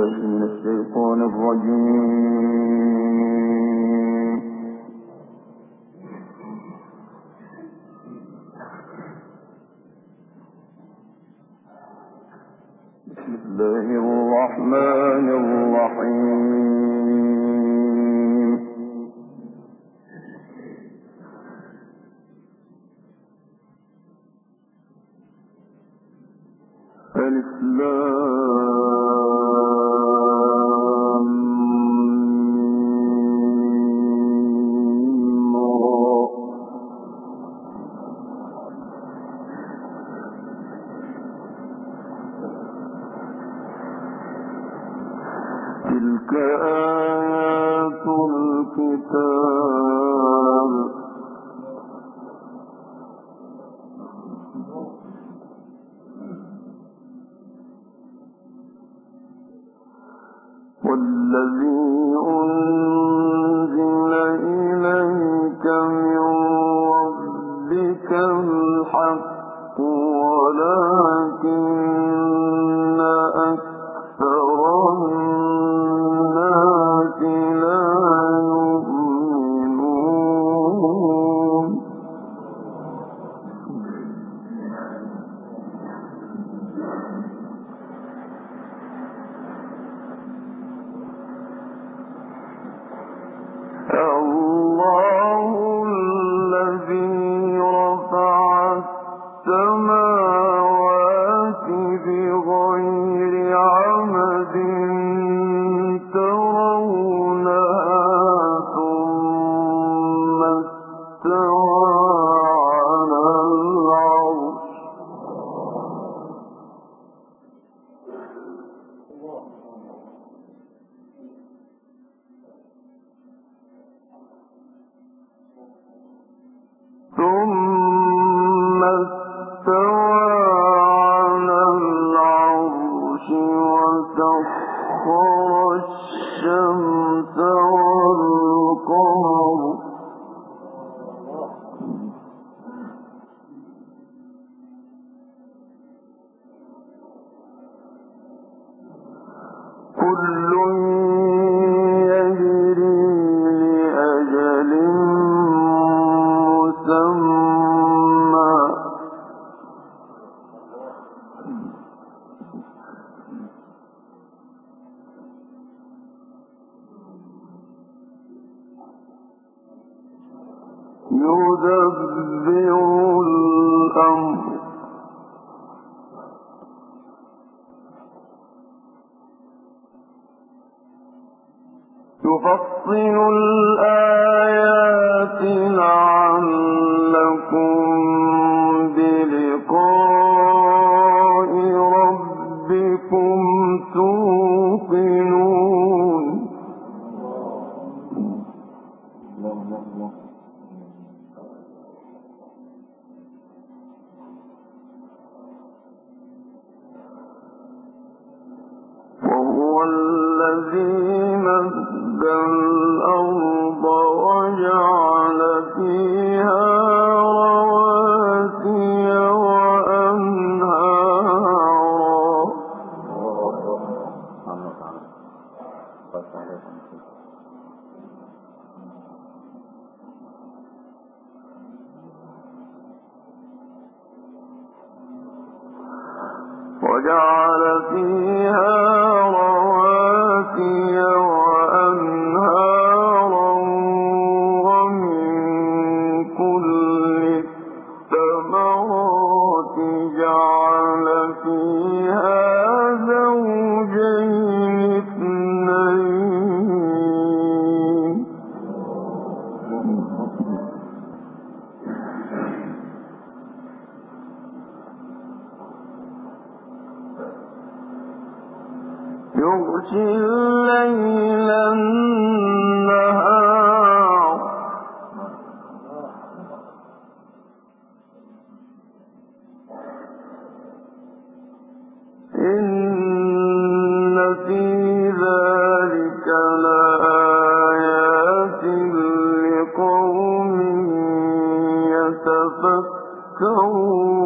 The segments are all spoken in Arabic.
بالله من الشيطان الرجيم. بسم الله الرحمن الرحيم. ألف لام ميم را. تلك آيات الكتاب. والذي أنزل إليك من ربك الحق ولكن أكثر الناس لا يؤمنون. الله الذي رفع السماوات بغير عمد ترونها ثم استوى على العرش. ثم استوى على العرش وسخر الشمس والقمر كل يجري لأجل مسمى. يدبر الأمر يفصل الآيات لعلكم بلقاء ربكم توقنون. وهو الذي مد الأرض وجعل فيها رواسي وأنهارا. وجعل فيها رواسي وأنهارا ومن كل الثمرات جعل فيها زوجين اثنين. يغشي الليل النهار إن في ذلك لآيات لقوم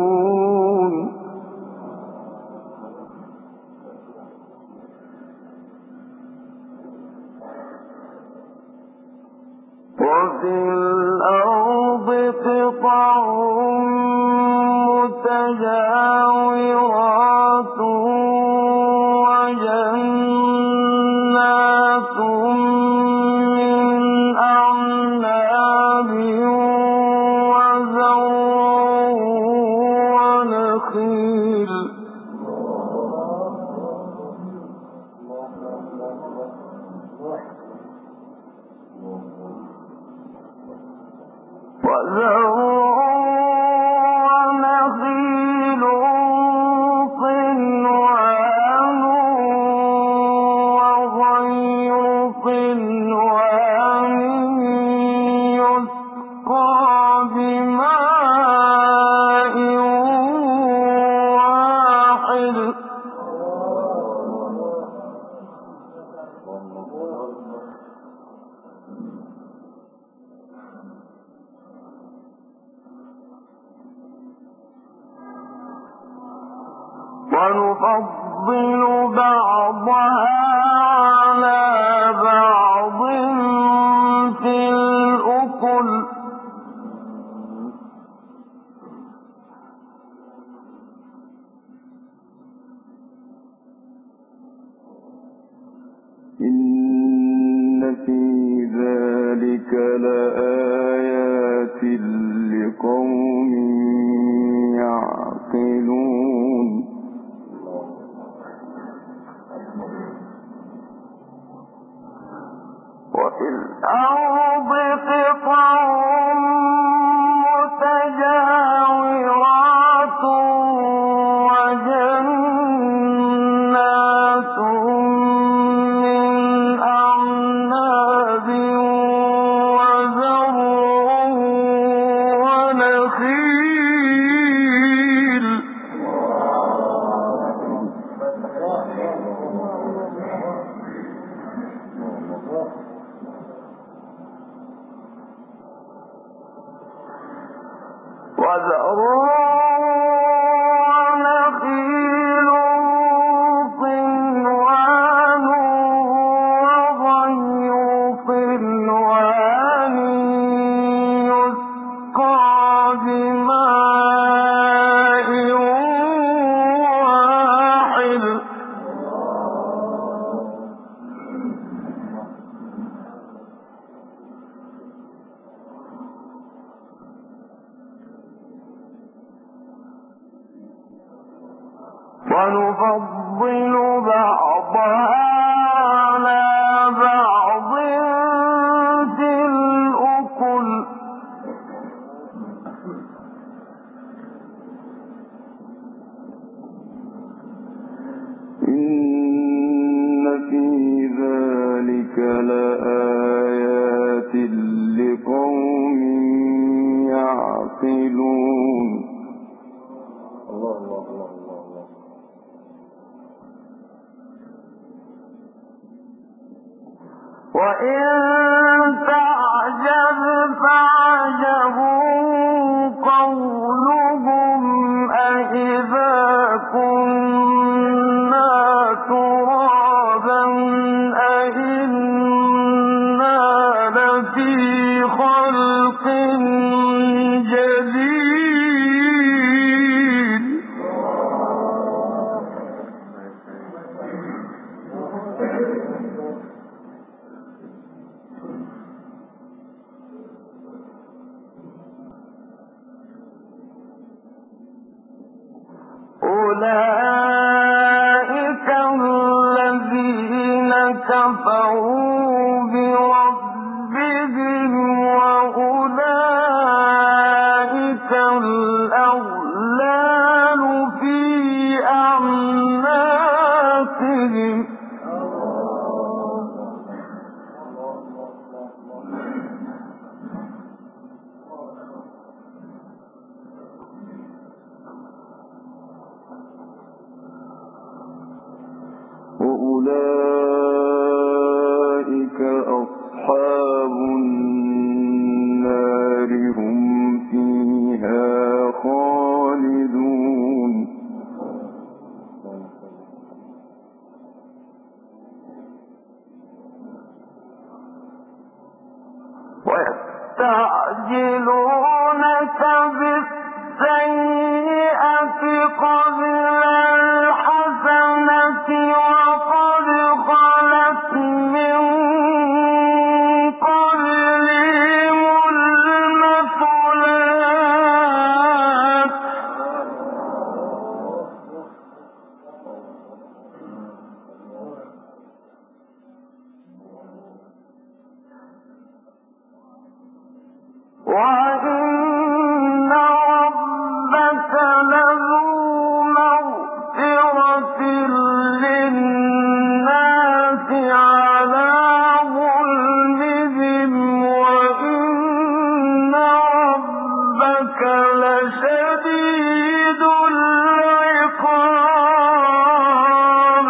يتفكرون. الأرض قطع متجاورات وجنات من أعناب وزرع ونخيل صنوان وغير صنوان يسقى بماء واحد ونفضل بعضها على بعض في الأكل إن في ذلك لآيات لقوم يعقلون وفي الأرض قطع متجاورات وجنات من أعناب وزرع ونخيل ونخيل صنوان وغير صنوان يسقى بماء واحد ونفضل بعضها على بعض في الأكل إن في ذلك لآيات لقوم يعقلون وإن تعجب فعجب قولهم أإذا كنا ترابا أإنا لفي خلق جديد أولئك الذين كفروا بربهم وأولئك الأغلال في أعناقهم وأولئك أصحاب النار هم فيها خالدون ويستفتونك يستعجلونك بالسيئة قبل الحسنة وقد خلت من قبلهم المثلات وإن ربك لذو مغفرة للناس على ظلمهم وإن ربك لشديد العقاب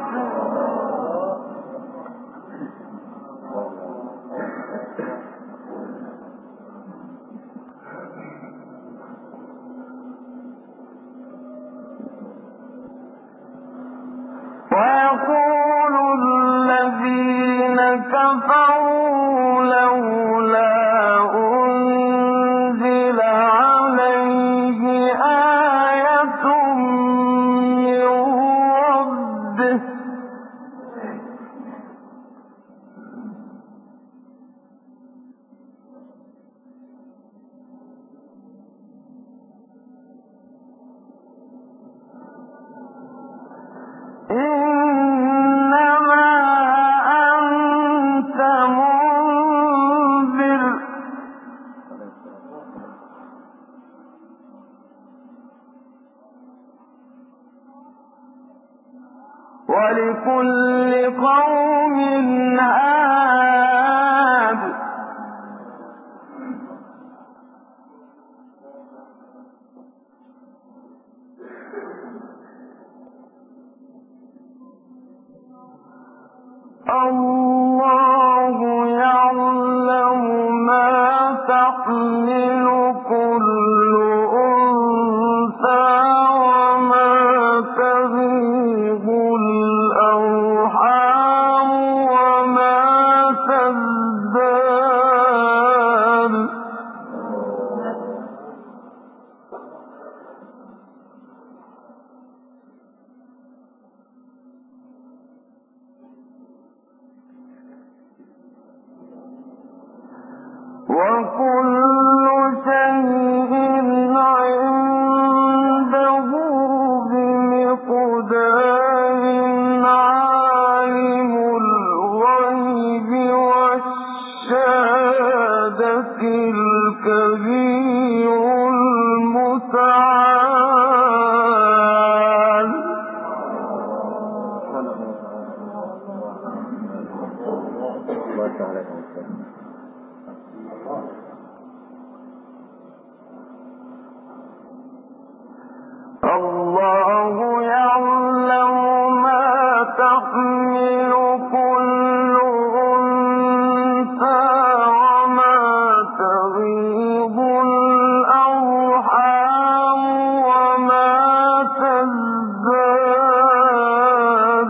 ويقول الذين كفروا لولا أنزل عليه آية من ربه إنما أنت منذر ولكل قوم هاد الله يعلم ما تحمل كل أنثى وما تغيض الأرحام وما تزداد وكل شيء عنده بمقدار عالم الغيب والشهادة الكبير المتعال الله يعلم ما تحمل كل أنثى وما تغيض الأرحام وما تزداد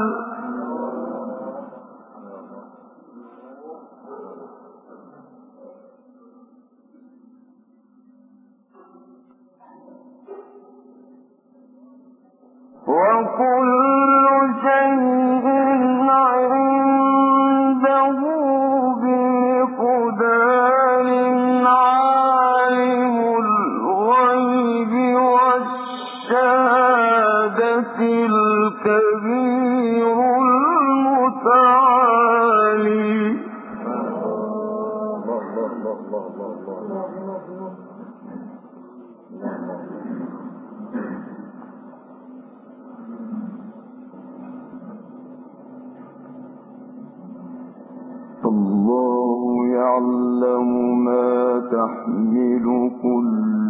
وكل شيء عنده بمقدار عالم الغيب والشهادة الكبير المتعالي الله يعلم ما تحمل كل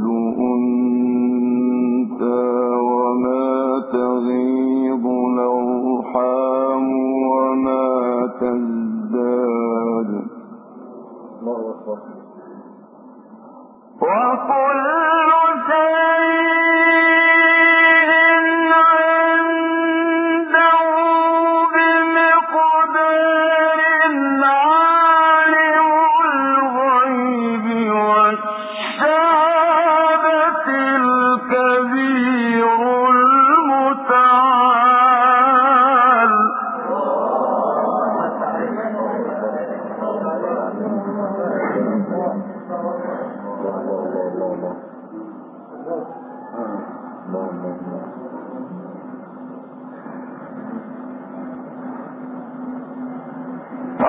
أنثى وما تغيض الأرحام وما تزداد وكل شيء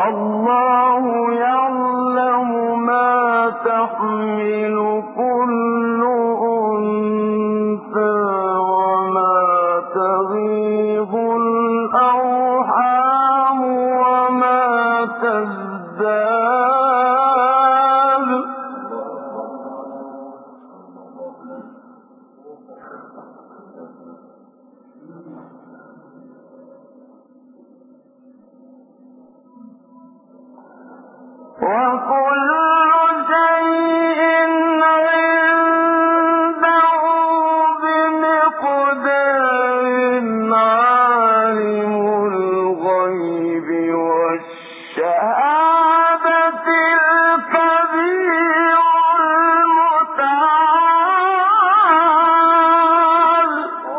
الله يعلم ما تحمل كل أنثى وما تغيض الأرحام وما تزداد وكل شيء عنده بمقدار عالم الغيب والشهادة الكبير المتعال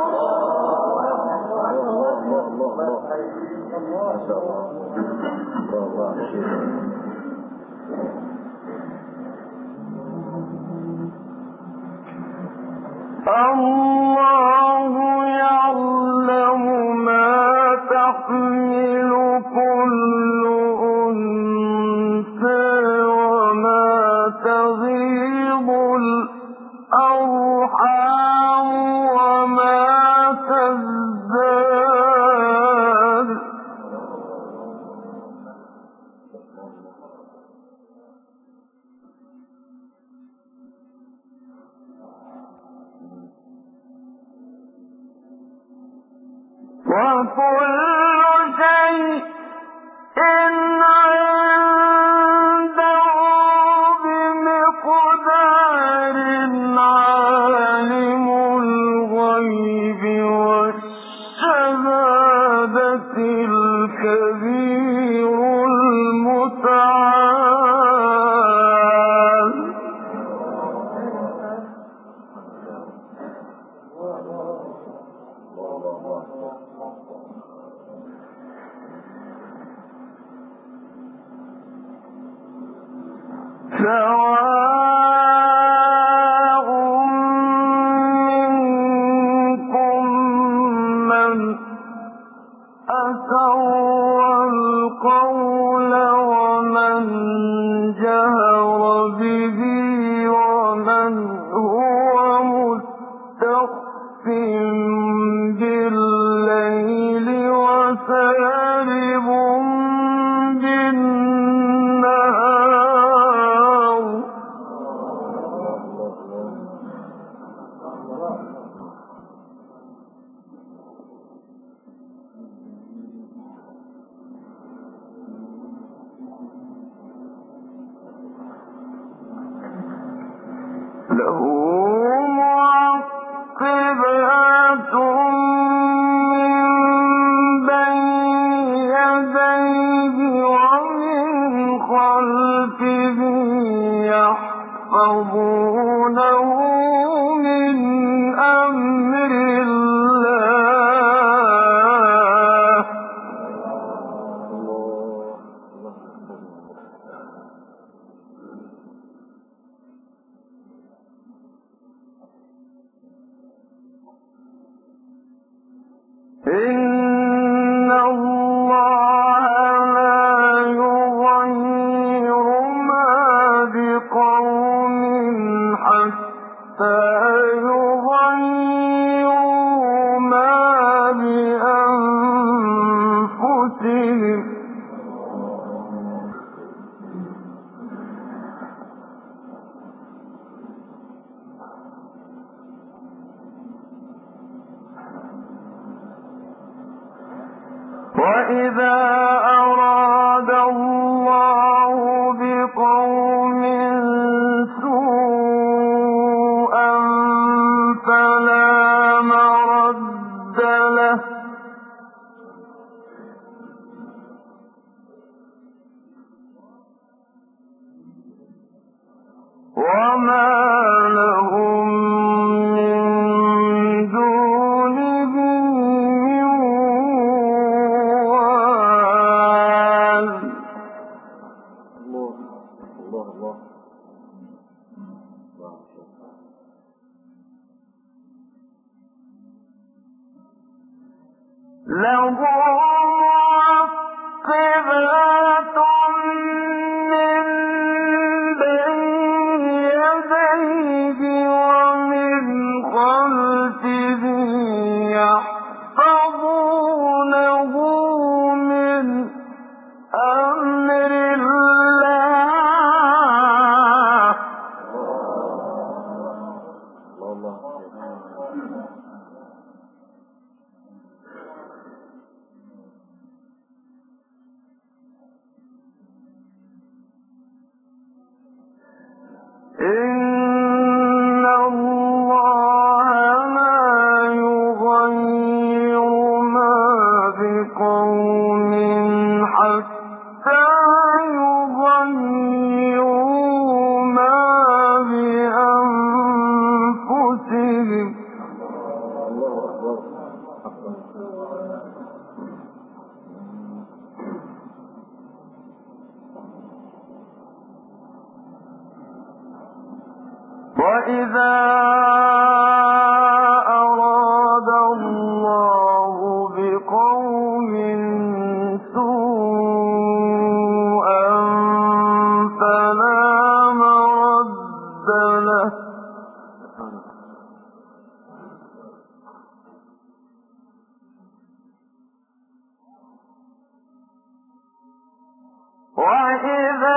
الله يعلم ما تحمل كل أنثى وما تغيض الأرحام وما تزداد وكل شيء عنده بمقدار عالم الغيب والشهادة الكبير المتعال سواء منكم من أسر القول ومن جهر به ومن هو مستخف بالليل وسارب بالنهار له معقبات من بين يديه ومن خلفه يحفظونه من أمر الله إن الله لا يغير ما بقوم حتى يغيروا ما بأنفسهم وإذا أراد الله بقوم سوءا فلا مرد له وما لهم من دونه من وال له معقبات حتى يغيروا ما بأنفسهم. وإذا أراد الله بقوم سوءا فلا مرد له وإذا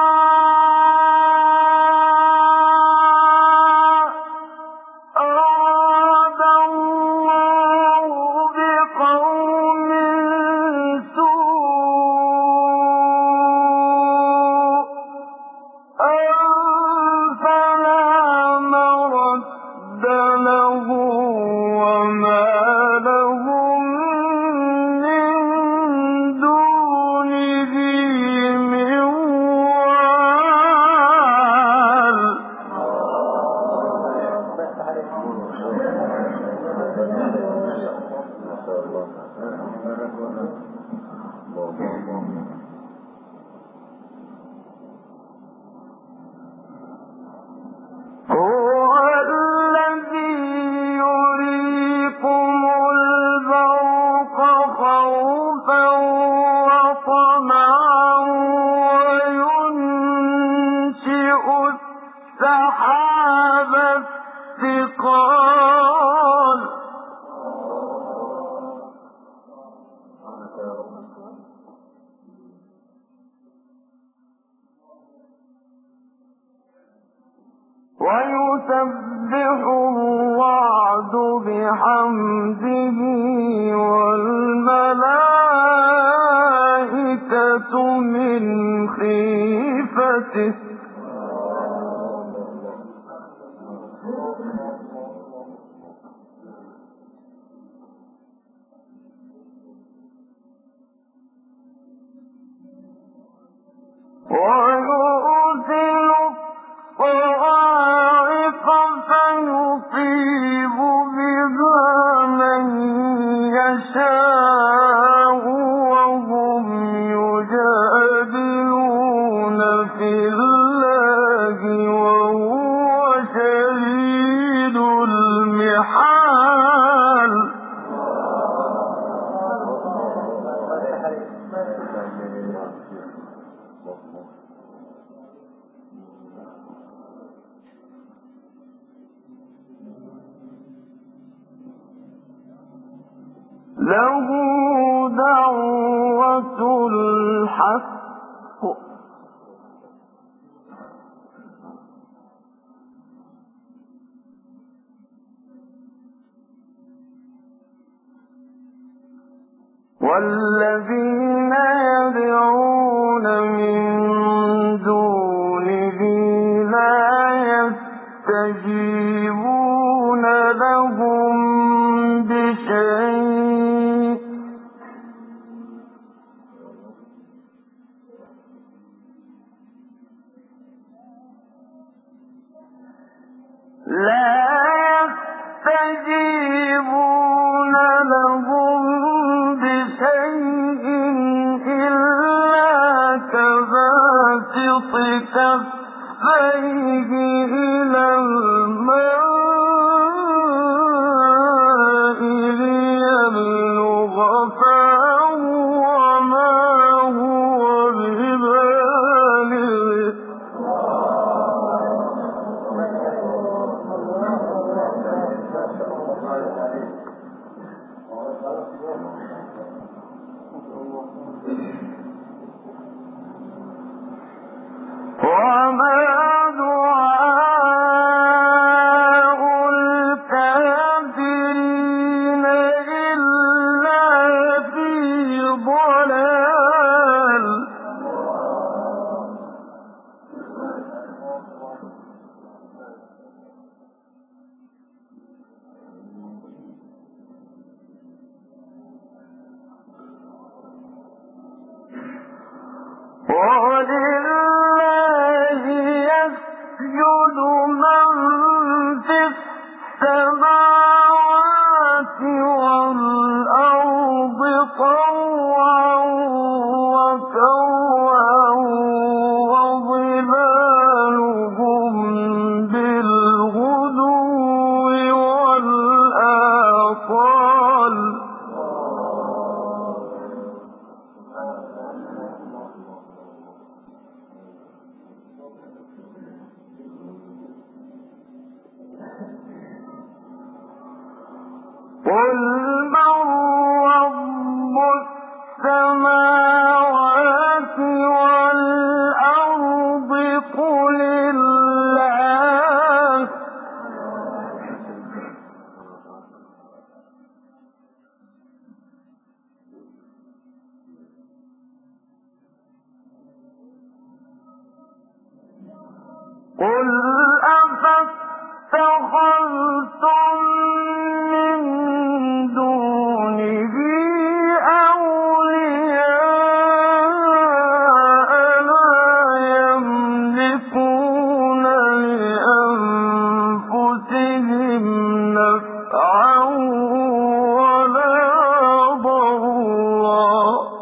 السحاب الثقال ويسبح الرعد بحمده والملائكة من خيفته ويرسل الصواعق فيصيب بها من يشاء وهم يجادلون في الله وهو شديد المحال له دعوة الحق والذين يدعون من دونه لا يستجيبون لهم بشيء لا يستجيبون لهم بشيء قل أفاتخذتم من دونه أولياء لا يملكون لأنفسهم نفعا ولا ضرا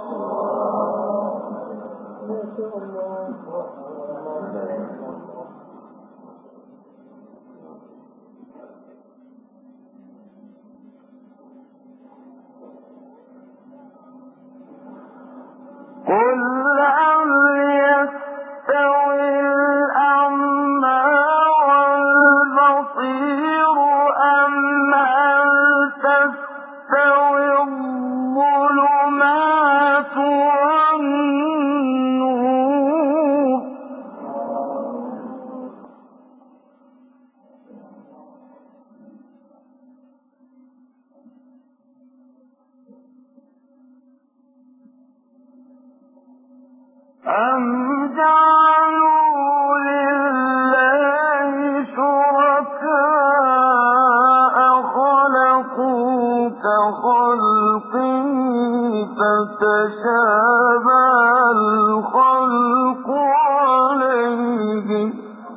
قل هل يستوي الأعمى والبصير أم هل تستوي الظلمات والنور أم جعلوا لله شركاء خلقوا كخلقه فتشابه الخلق عليهم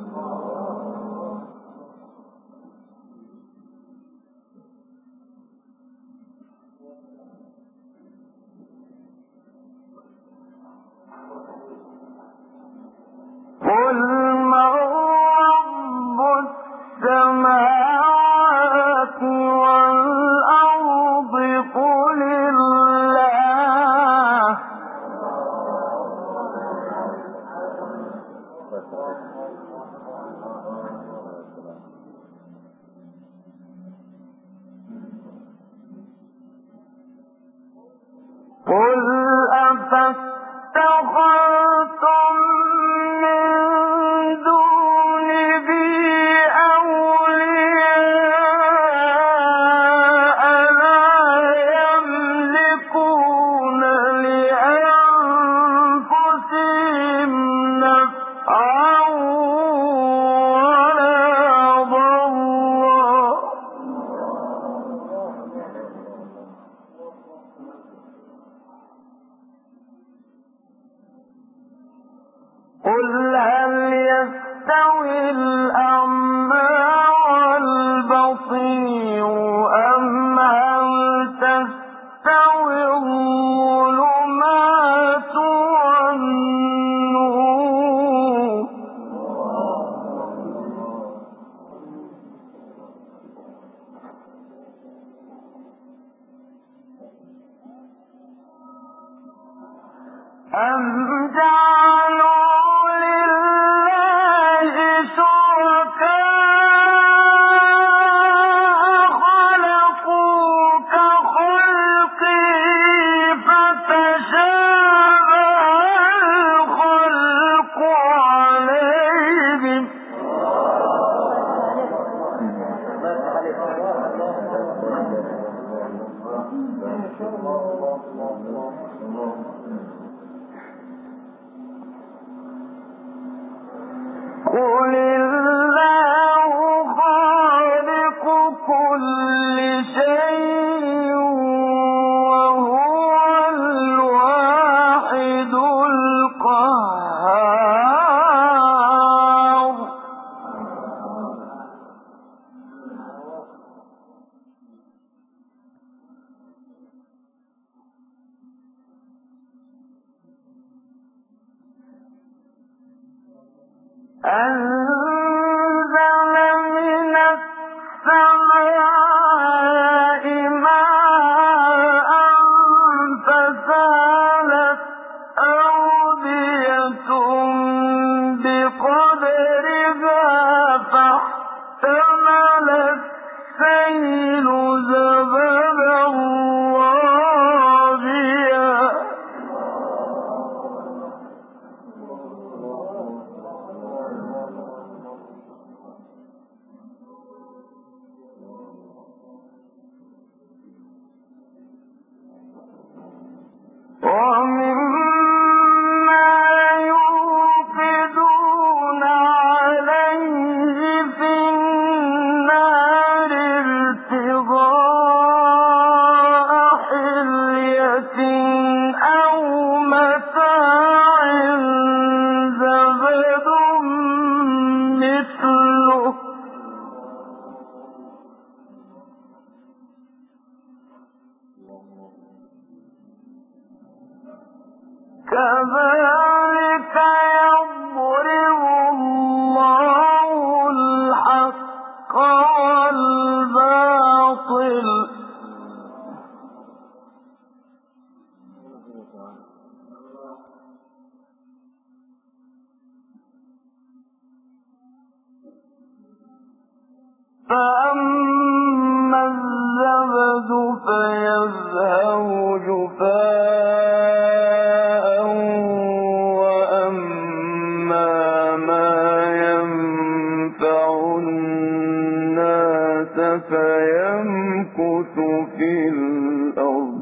قل من رب السماوات والأرض قل الله قل أفاتخذتم من دونه أولياء لا يملكون لأنفسهم نفعا ولا ضرا قل هل يستوي الأعمى والبصير أم هل تستوي الظلمات والنور أم جعلوا لله شركاء خلقوا كخلقه فتشابه الخلق عليهم قل الله خالق كل شيء وهو الواحد القهار أنزل من السماء ماء فسالت أودية بقدرها فاحتمل السيل زبدا رابيا كذلك يضرب الله الحق والباطل فأما الزبد فيذهب جفاء وأما ما ينفع الناس فيمكث في الأرض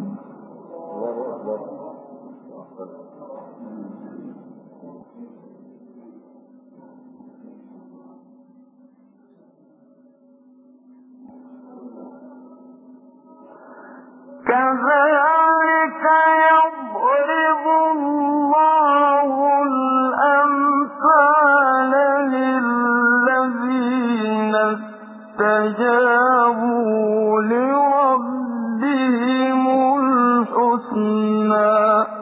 كذلك يضرب الله الأمثال للذين استجابوا لربهم الحسنى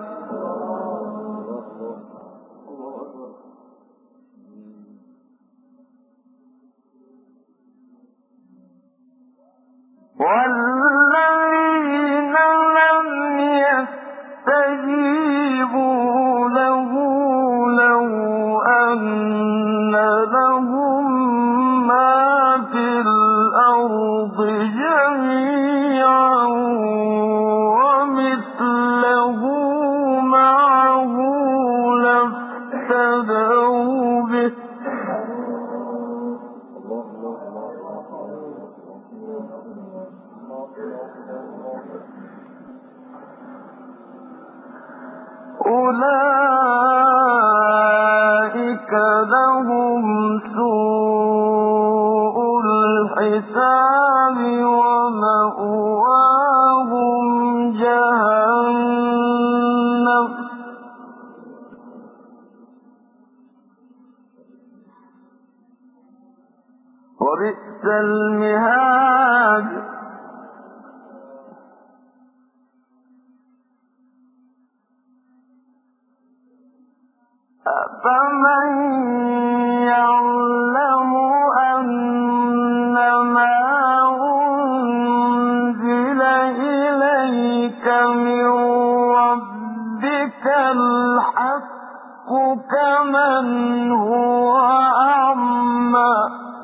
والذين لم يستجيبوا له لو أن لهم ما في الأرض جميعا ومثله معه لافتدوا به أولئك لهم سوء الحساب ومأواهم جهنم وبئس المهاد أفمن يعلم أنما أنزل إليك من ربك الحق كمن هو أعمى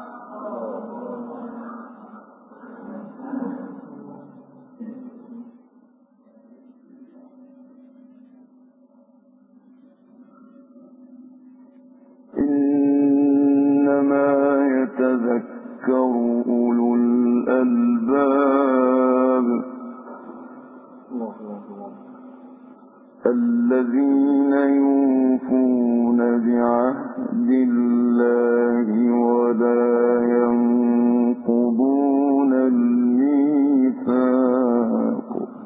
إنما يتذكر أولو الألباب الذين يوفون بعهد الله ولا ينقضون الميثاق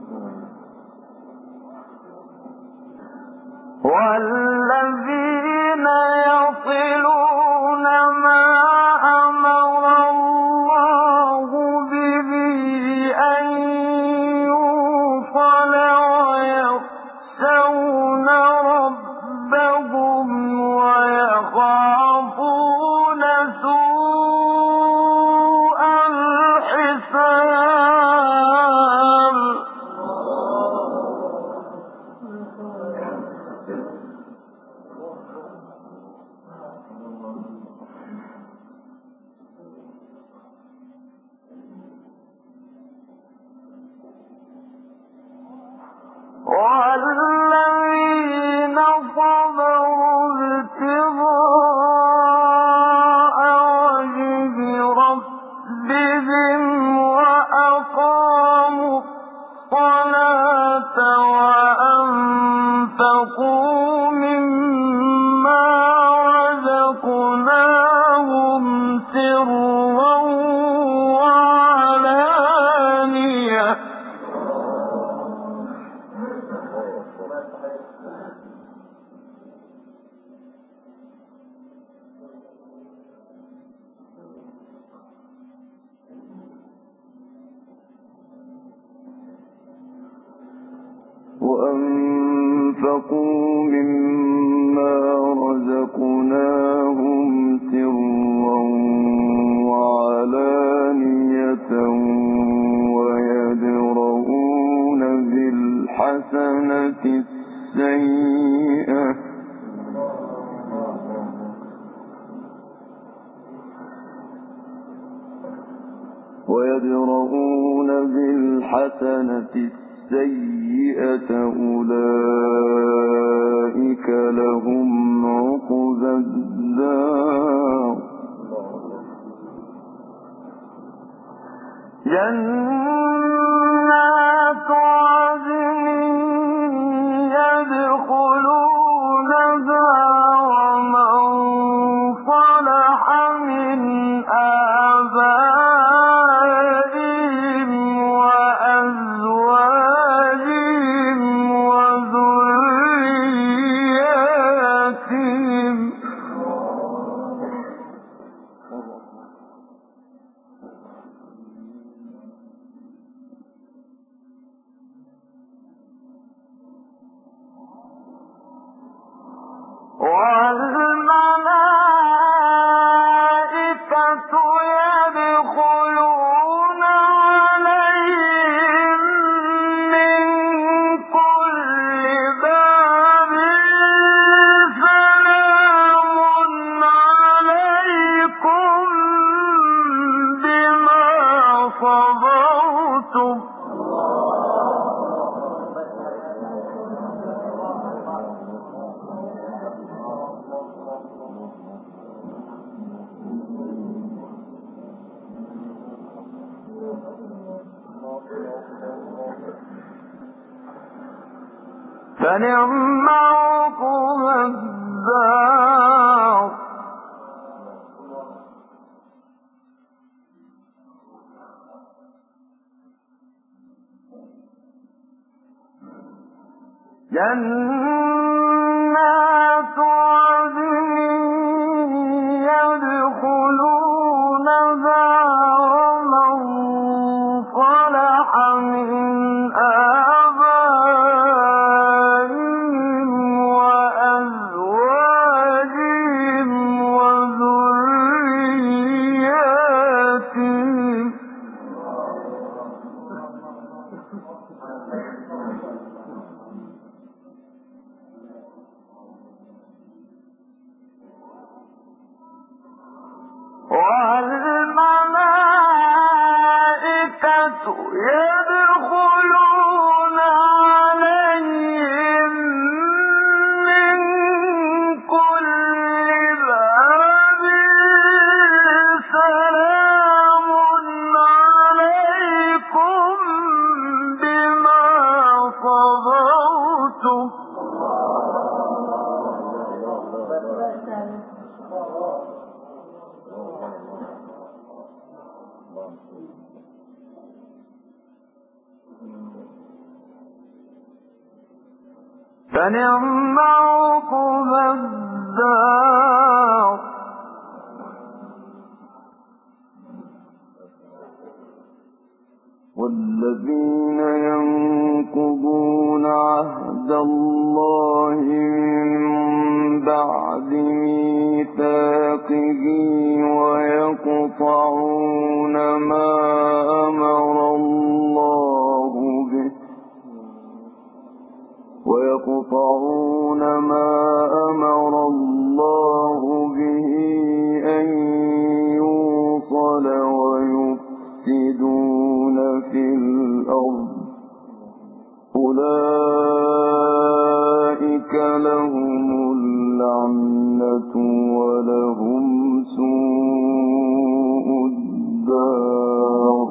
والذين يصلون ما أمر الله به أن يوصل ويخشون ربهم ويخافون سوء الحساب والذين صبروا ابتغاء وجه ربهم وأقاموا الصلاة وأنفقوا مما رزقناهم سرا وعلانية وأنفقوا مما رزقناهم سرا وعلانية ويدرؤون بالحسنة السيئة أولئك لهم عقبى الدار جنات عدن يدخلونها ومن صلح من آبائهم وأزواجهم وذرياتهم والملائكة يدخلون عليهم من كل باب سلام عليكم بما صبرتم فنعم عقبى الدار جنات عدن يدخلونها ومن صلح من آبائهم وأزواجهم وذرياتهم والملائكة يدخلون عليهم من كل باب سلام عليكم بما صبرتم فنعم عقبى الدار والذين ينقضون عهد الله من بعد ميثاقه ويقطعون ما أمر الله به أن يوصل ويفسدون في الأرض أولئك لهم اللعنة ولهم سوء الدار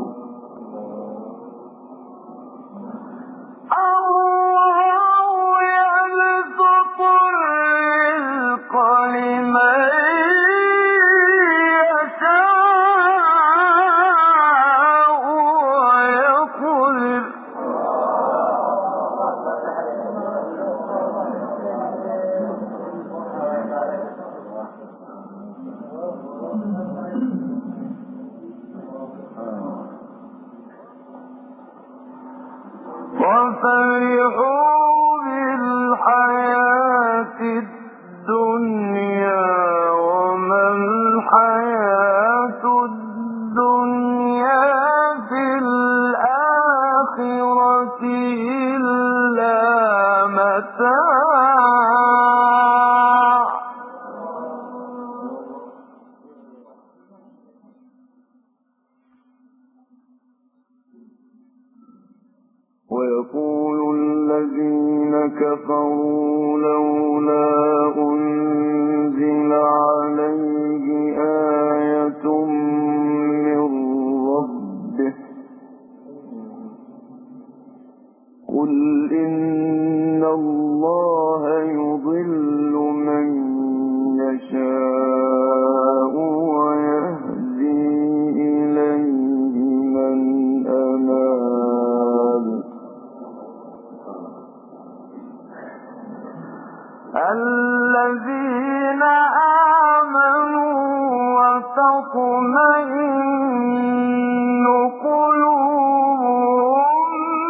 الذين آمنوا وتطمئن قلوبهم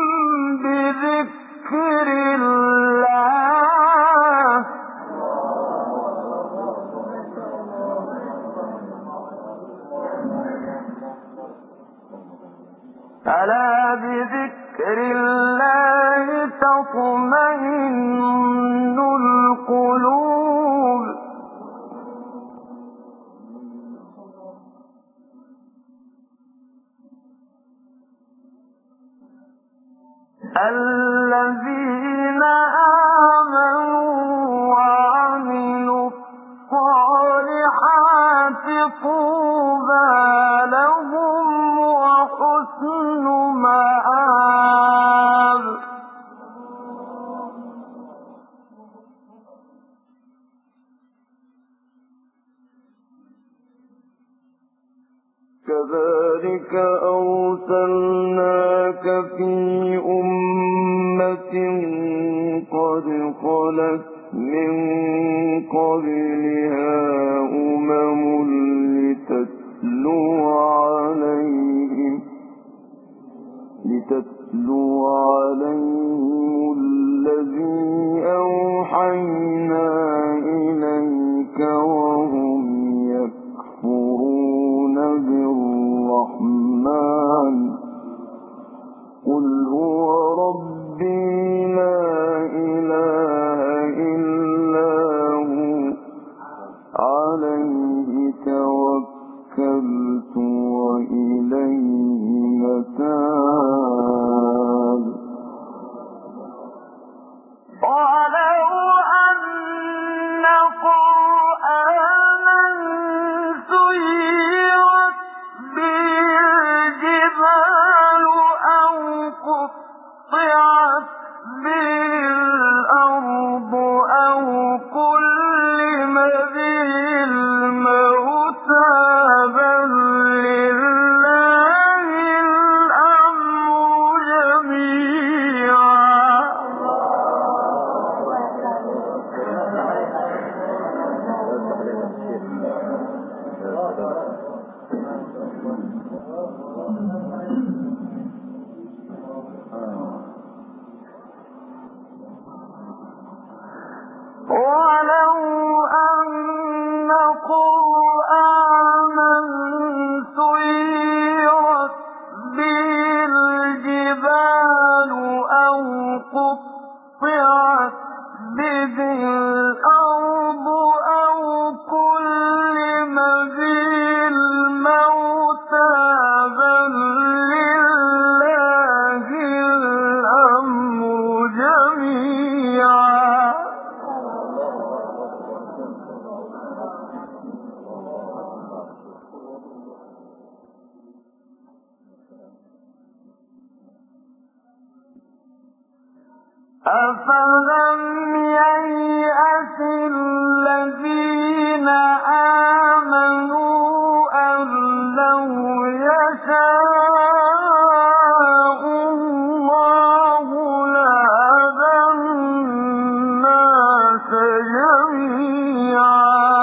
بذكر الله ألا بذكر الله تطمئن القلوب الذين آمنوا وعملوا الصالحات طوبى لهم وحسن مآب كذلك أرسلناك في أمة قد خلت من قبلها لتتلو عليهم الذي أوحينا إليك وهم يكفرون بالرحمن قل هو ربي لا إله إلا هو عليه توكلت وإليه متاب ولو أن قرآنا سيرت به الجبال أو قطعت به الأرض أو كلم به الموتى بل لله الأمر جميعا ولو أن قرآنا سيرت به الجبال أو قطعت به الأرض أو كلم به الموتى بل لله الأمر جميعا أفلم ييأس الذين آمنوا أن لو يشاء الله لهدى الناس جميعا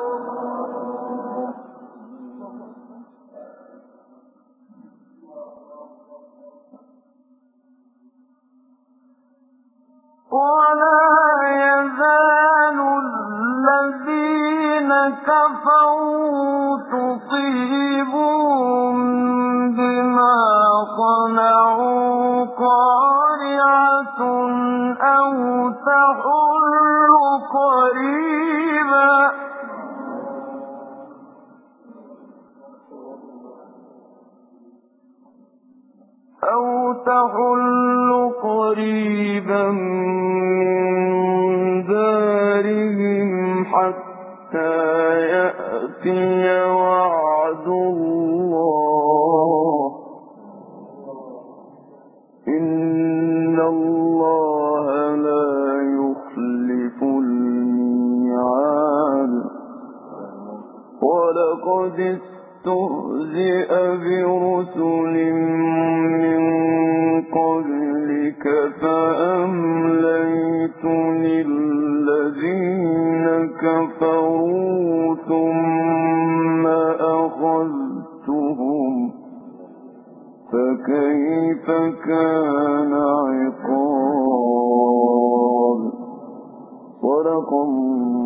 ولا يزال الذين كفروا تصيبهم بما صنعوا قارعة أو تحل قريبا من دارهم حتى يأتي وعد الله إن الله لا يخلف الميعاد ولقد استهزئ برسل من قبلك فأمليت للذين كفروا ثم أخذتهم فكيف كان عقاب. صدق الله.